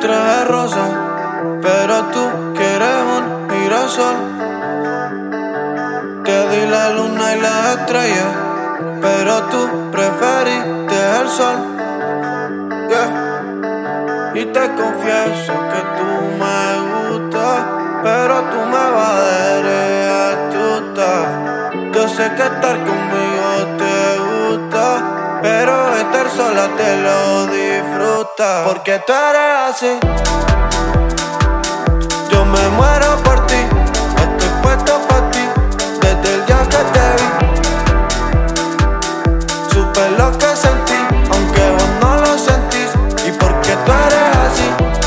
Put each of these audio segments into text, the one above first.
traje rosa, pero tú quieres un girasol. Te di la luna y las estrellas, pero tú preferiste el sol. Y te confieso que tú me gustas, pero tú me vas de astuta. Yo sé que estar conmigo te gusta, pero estar sola te lo disfrutas. Porque tú eres así, yo me muero por ti. Estoy puesto por ti desde el día que te vi. Supe lo que sentí, aunque vos no lo sentís. Y porque tú eres así,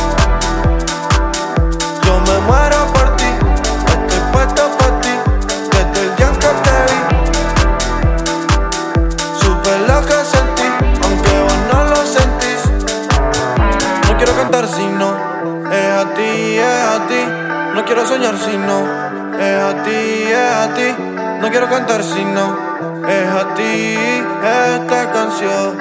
yo me muero por ti. Estoy puesto por ti desde el día que te vi. Supe lo que sentí, aunque vos no lo sentís. No quiero cantar si no es a ti, es a ti. No quiero soñar si no es a ti, es a ti. No quiero cantar si no es a ti esta canción.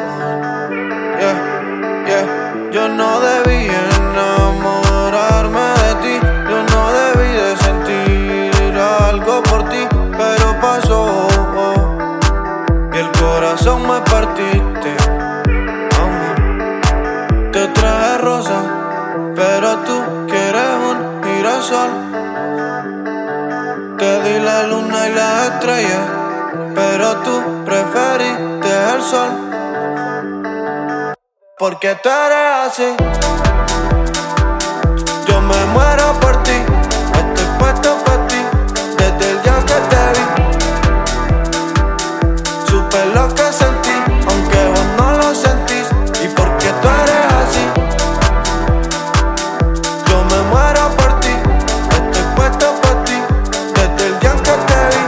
Yo no debí enamorarme de ti, yo no debí de sentir algo por ti, pero pasó y el corazón me partiste, amor. Te traje rosa, pero tú quieres un girasol. Te di la luna y las estrellas, pero tú preferiste el sol. Porque tú eres así, yo me muero por ti. Estoy puesto por ti desde el día que te vi. Supe lo que sentí, aunque vos no lo sentís. Y porque tú eres así, yo me muero por ti. Estoy puesto por ti desde el día que te vi.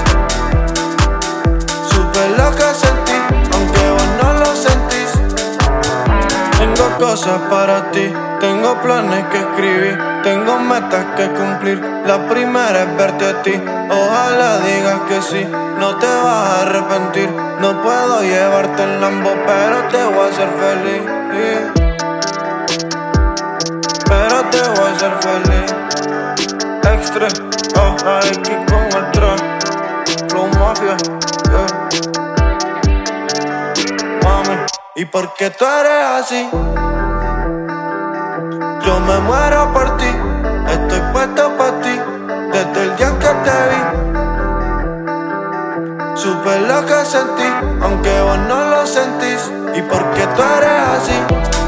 Supe lo que sentí, aunque vos no lo sentís. Tengo cosas para ti, tengo planes que escribir, tengo metas que cumplir. La primera es verte a ti, ojalá digas que sí, no te vas a arrepentir. No puedo llevarte en Lambo, pero te voy a hacer feliz. Pero te voy a hacer feliz. Extra, aquí con el track, Flow Mafia, mami. Y porque tú eres así, yo me muero por ti. Estoy puesto por ti desde el día que te vi. Supe lo que sentí, aunque vos no lo sentís. Y porque tú eres así,